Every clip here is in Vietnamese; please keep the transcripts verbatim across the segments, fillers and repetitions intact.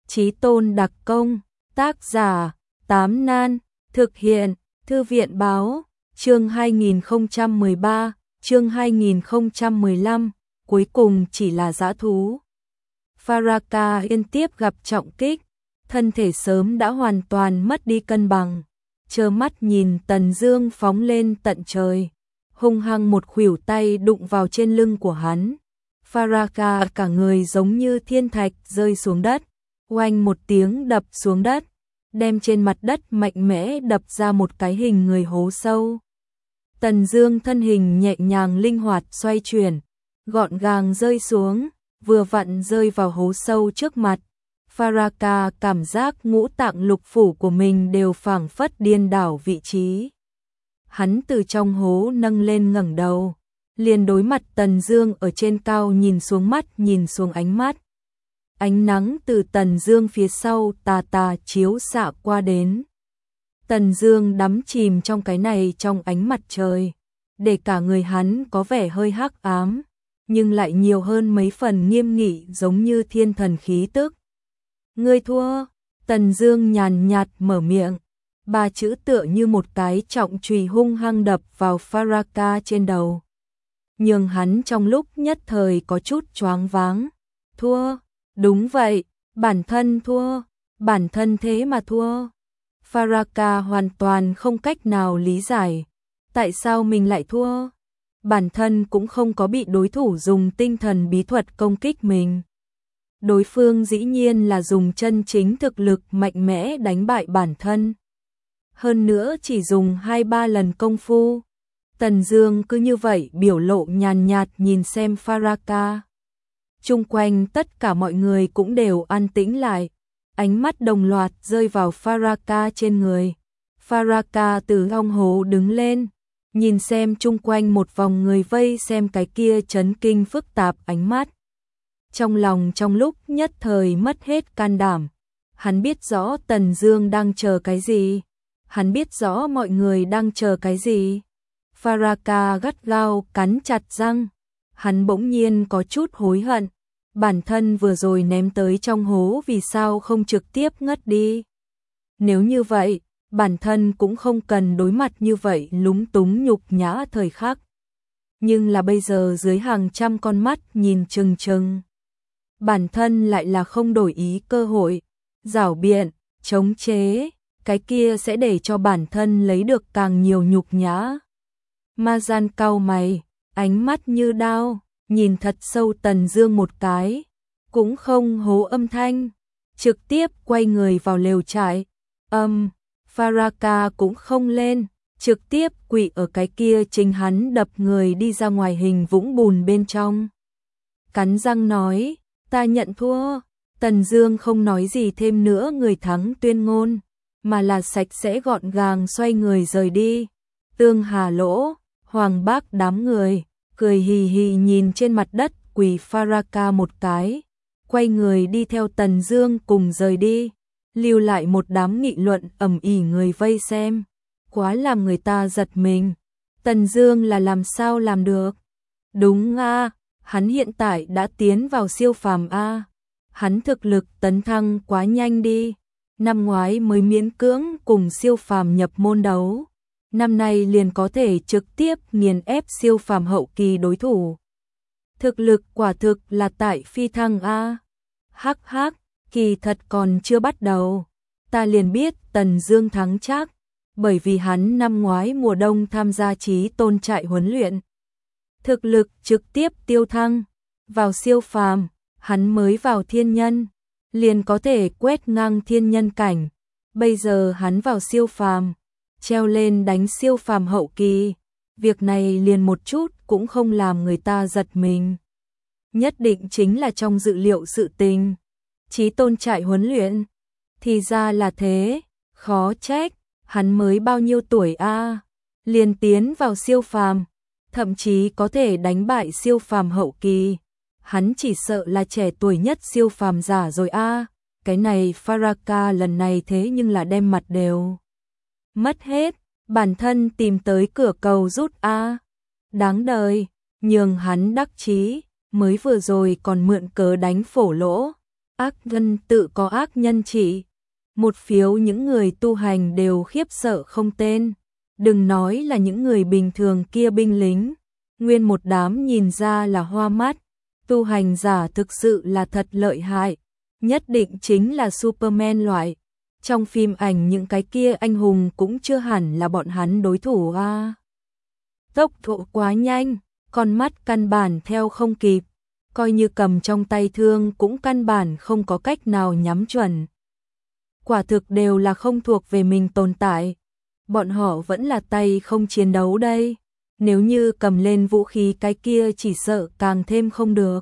Chí tôn đặc công, tác giả, Tám Nan, thực hiện, Thư viện báo, chương hai nghìn không trăm mười ba, chương hai nghìn không trăm mười lăm, cuối cùng chỉ là dã thú. Faraka liên tiếp gặp trọng kích, thân thể sớm đã hoàn toàn mất đi cân bằng, trơ mắt nhìn Tần Dương phóng lên tận trời, hung hăng một khuỷu tay đụng vào trên lưng của hắn. Faraka cả người giống như thiên thạch rơi xuống đất, oanh một tiếng đập xuống đất, đem trên mặt đất mạnh mẽ đập ra một cái hình người hố sâu. Tần Dương thân hình nhẹ nhàng linh hoạt xoay chuyển, gọn gàng rơi xuống, vừa vặn rơi vào hố sâu trước mặt. Faraka cảm giác ngũ tạng lục phủ của mình đều phảng phất điên đảo vị trí. Hắn từ trong hố nâng lên ngẩng đầu, liền đối mặt Tần Dương ở trên cao nhìn xuống mắt nhìn xuống ánh mắt. Ánh nắng từ Tần Dương phía sau tà tà chiếu xạ qua đến. Tần Dương đắm chìm trong cái này trong ánh mặt trời, để cả người hắn có vẻ hơi hắc ám, nhưng lại nhiều hơn mấy phần nghiêm nghị giống như thiên thần khí tức. Ngươi thua, Tần Dương nhàn nhạt mở miệng, ba chữ tựa như một cái trọng chùy hung hăng đập vào Faraka trên đầu, nhưng hắn trong lúc nhất thời có chút choáng váng. Thua, đúng vậy, bản thân thua, bản thân thế mà thua. Faraka hoàn toàn không cách nào lý giải, tại sao mình lại thua. Bản thân cũng không có bị đối thủ dùng tinh thần bí thuật công kích mình. Đối phương dĩ nhiên là dùng chân chính thực lực mạnh mẽ đánh bại bản thân. Hơn nữa chỉ dùng hai ba lần công phu. Tần Dương cứ như vậy biểu lộ nhàn nhạt nhìn xem Faraka. Chung quanh tất cả mọi người cũng đều an tĩnh lại, ánh mắt đồng loạt rơi vào Faraka trên người. Faraka từ long hố đứng lên, nhìn xem chung quanh một vòng người vây xem cái kia chấn kinh phức tạp ánh mắt. Trong lòng trong lúc nhất thời mất hết can đảm, hắn biết rõ Tần Dương đang chờ cái gì, hắn biết rõ mọi người đang chờ cái gì. Faraka gắt gao cắn chặt răng, hắn bỗng nhiên có chút hối hận, bản thân vừa rồi ném tới trong hố vì sao không trực tiếp ngất đi. Nếu như vậy, bản thân cũng không cần đối mặt như vậy lúng túng nhục nhã thời khắc. Nhưng là bây giờ dưới hàng trăm con mắt nhìn chừng chừng, bản thân lại là không đổi ý cơ hội, giảo biện, chống chế, cái kia sẽ để cho bản thân lấy được càng nhiều nhục nhã. Ma Gian cau mày, ánh mắt như đao, nhìn thật sâu Tần Dương một cái, cũng không hố âm thanh, trực tiếp quay người vào lều trại. Âm, um, Faraka cũng không lên, trực tiếp quỵ ở cái kia chính hắn đập người đi ra ngoài hình vũng bùn bên trong. Cắn răng nói, ta nhận thua. Tần Dương không nói gì thêm nữa người thắng tuyên ngôn, mà là sạch sẽ gọn gàng xoay người rời đi. Tương Hà Lỗ, Hoàng Bác đám người, cười hì hì nhìn trên mặt đất quỳ Faraka một cái, quay người đi theo Tần Dương cùng rời đi, lưu lại một đám nghị luận ầm ĩ người vây xem. Quá làm người ta giật mình, Tần Dương là làm sao làm được? Đúng a, hắn hiện tại đã tiến vào siêu phàm a. Hắn thực lực tấn thăng quá nhanh đi, năm ngoái mới miễn cưỡng cùng siêu phàm nhập môn đấu, năm nay liền có thể trực tiếp nghiền ép siêu phàm hậu kỳ đối thủ. Thực lực quả thực là tại phi thăng a. Hắc hắc, kỳ thật còn chưa bắt đầu, ta liền biết Tần Dương thắng chắc, bởi vì hắn năm ngoái mùa đông tham gia Chí Tôn trại huấn luyện, thực lực trực tiếp tiêu thăng, vào siêu phàm, hắn mới vào thiên nhân, liền có thể quét ngang thiên nhân cảnh. Bây giờ hắn vào siêu phàm, treo lên đánh siêu phàm hậu kỳ, việc này liền một chút cũng không làm người ta giật mình. Nhất định chính là trong dự liệu sự tình. Chí Tôn trại huấn luyện, thì ra là thế, khó trách, hắn mới bao nhiêu tuổi a, liền tiến vào siêu phàm, thậm chí có thể đánh bại siêu phàm hậu kỳ. Hắn chỉ sợ là trẻ tuổi nhất siêu phàm giả rồi a. Cái này Faraka lần này thế nhưng là đem mặt đều mất hết, bản thân tìm tới cửa cầu rút a. Đáng đời, nhường hắn đắc chí, mới vừa rồi còn mượn cớ đánh phổ lỗ, Ác nhân tự có ác nhân trị. Một phiếu những người tu hành đều khiếp sợ không tên. Đừng nói là những người bình thường kia binh lính. Nguyên một đám nhìn ra là hoa mắt. Tu hành giả thực sự là thật lợi hại. Nhất định chính là Superman loại. Trong phim ảnh những cái kia anh hùng cũng chưa hẳn là bọn hắn đối thủ a. Tốc độ quá nhanh, con mắt căn bản theo không kịp. Coi như cầm trong tay thương cũng căn bản không có cách nào nhắm chuẩn. Quả thực đều là không thuộc về mình tồn tại. Bọn họ vẫn là tay không chiến đấu đây. Nếu như cầm lên vũ khí cái kia chỉ sợ càng thêm không được.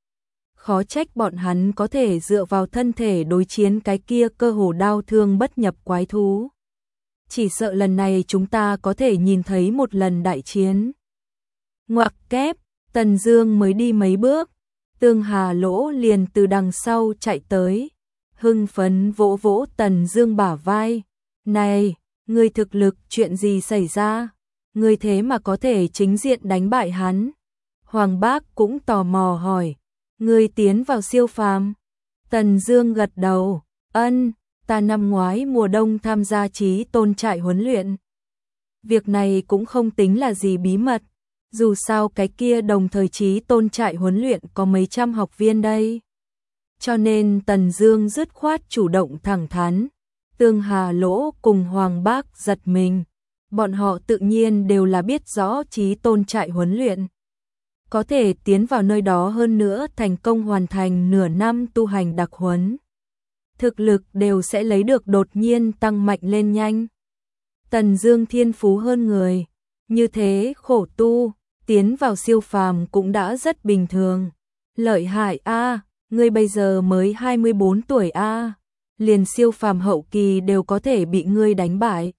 Khó trách bọn hắn có thể dựa vào thân thể đối chiến cái kia cơ hồ đao thương bất nhập quái thú. Chỉ sợ lần này chúng ta có thể nhìn thấy một lần đại chiến. Ngoặc kép, Tần Dương mới đi mấy bước, Tương Hà Lỗ liền từ đằng sau chạy tới, hưng phấn vỗ vỗ Tần Dương bả vai. Này, ngươi thực lực chuyện gì xảy ra? Ngươi thế mà có thể chính diện đánh bại hắn? Hoàng Bác cũng tò mò hỏi. Ngươi tiến vào siêu phàm? Tần Dương gật đầu, ân, ta năm ngoái mùa đông tham gia Chí Tôn trại huấn luyện. Việc này cũng không tính là gì bí mật, dù sao cái kia đồng thời Chí Tôn trại huấn luyện có mấy trăm học viên đây. Cho nên Tần Dương dứt khoát chủ động thẳng thắn. Tương Hà Lỗ cùng Hoàng Bác giật mình, bọn họ tự nhiên đều là biết rõ Chí Tôn trại huấn luyện. Có thể tiến vào nơi đó hơn nữa thành công hoàn thành nửa năm tu hành đặc huấn. Thực lực đều sẽ lấy được đột nhiên tăng mạnh lên nhanh. Tần Dương thiên phú hơn người, như thế khổ tu, tiến vào siêu phàm cũng đã rất bình thường. Lợi hại a, ngươi bây giờ mới hai mươi bốn tuổi a, liền siêu phàm hậu kỳ đều có thể bị ngươi đánh bại.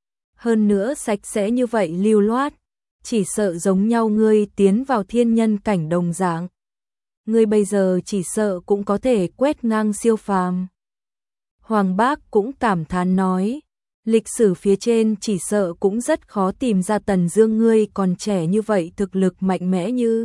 Hơn nữa sạch sẽ như vậy lưu loát. Chỉ sợ giống nhau ngươi tiến vào thiên nhân cảnh đồng dạng. Ngươi bây giờ chỉ sợ cũng có thể quét ngang siêu phàm. Hoàng Bác cũng cảm thán nói, lịch sử phía trên chỉ sợ cũng rất khó tìm ra Tần Dương ngươi còn trẻ như vậy thực lực mạnh mẽ như.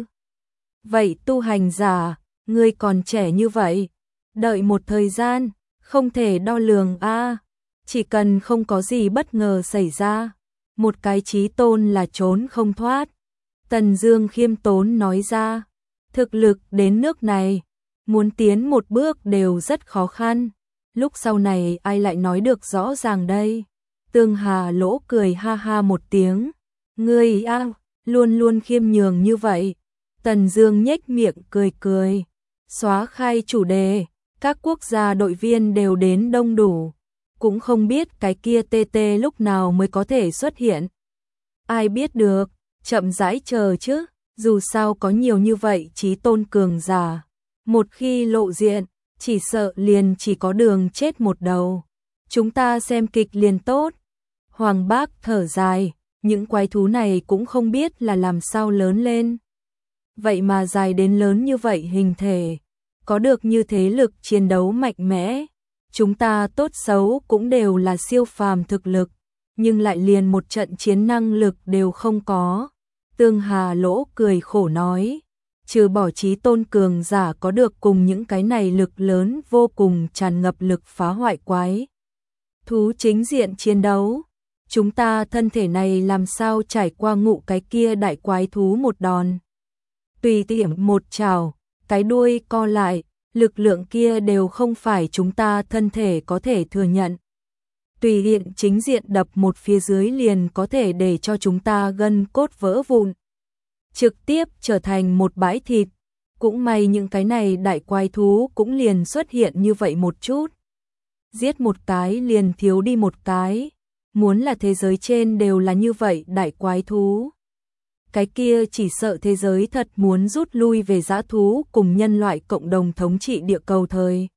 Vậy tu hành giả, ngươi còn trẻ như vậy, đợi một thời gian, không thể đo lường a, chỉ cần không có gì bất ngờ xảy ra. Một cái Chí Tôn là trốn không thoát. Tần Dương khiêm tốn nói ra, thực lực đến nước này, muốn tiến một bước đều rất khó khăn. Lúc sau này ai lại nói được rõ ràng đây? Tương Hà Lỗ cười ha ha một tiếng, ngươi a, luôn luôn khiêm nhường như vậy. Tần Dương nhếch miệng cười cười, xóa khai chủ đề, các quốc gia đội viên đều đến đông đủ. Cũng không biết cái kia tê tê lúc nào mới có thể xuất hiện. Ai biết được, chậm rãi chờ chứ, dù sao có nhiều như vậy Chí Tôn cường giả. Một khi lộ diện, chỉ sợ liền chỉ có đường chết một đầu. Chúng ta xem kịch liền tốt. Hoàng Bác thở dài, những quái thú này cũng không biết là làm sao lớn lên. Vậy mà dài đến lớn như vậy hình thể, có được như thế lực chiến đấu mạnh mẽ. Chúng ta tốt xấu cũng đều là siêu phàm thực lực, nhưng lại liền một trận chiến năng lực đều không có. Tương Hà Lỗ cười khổ nói, trừ bỏ Chí Tôn cường giả có được cùng những cái này lực lớn vô cùng tràn ngập lực phá hoại quái thú chính diện chiến đấu, chúng ta thân thể này làm sao trải qua ngụ cái kia đại quái thú một đòn. Tùy tiện một chảo, cái đuôi co lại, lực lượng kia đều không phải chúng ta thân thể có thể thừa nhận. Tùy tiện chính diện đập một phía dưới liền có thể để cho chúng ta gân cốt vỡ vụn, trực tiếp trở thành một bãi thịt. Cũng may những cái này đại quái thú cũng liền xuất hiện như vậy một chút. Giết một cái liền thiếu đi một cái, muốn là thế giới trên đều là như vậy đại quái thú. Cái kia chỉ sợ thế giới thật muốn rút lui về dã thú cùng nhân loại cộng đồng thống trị địa cầu thời.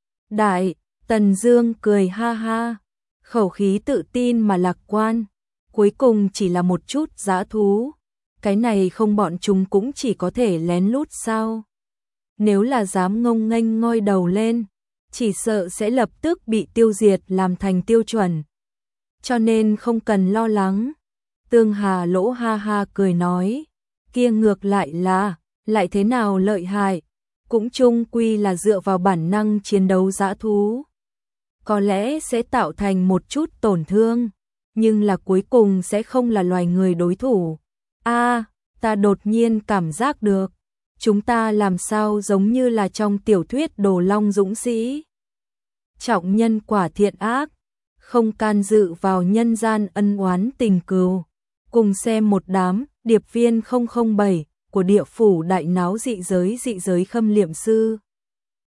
Đại, Tần Dương cười ha ha, khẩu khí tự tin mà lạc quan, cuối cùng chỉ là một chút dã thú. Cái này không bọn chúng cũng chỉ có thể lén lút sao? Nếu là dám ngông nghênh ngoi đầu lên, chỉ sợ sẽ lập tức bị tiêu diệt làm thành tiêu chuẩn. Cho nên không cần lo lắng. Tương Hà Lỗ ha ha cười nói, kia ngược lại là, lại thế nào lợi hại, cũng chung quy là dựa vào bản năng chiến đấu dã thú. Có lẽ sẽ tạo thành một chút tổn thương, nhưng là cuối cùng sẽ không là loài người đối thủ. A, ta đột nhiên cảm giác được, chúng ta làm sao giống như là trong tiểu thuyết Đồ Long Dũng Sĩ. Trọng nhân quả thiện ác, không can dự vào nhân gian ân oán tình cừu. Cùng xem một đám điệp viên không không bảy của địa phủ đại náo dị giới dị giới khâm liệm sư.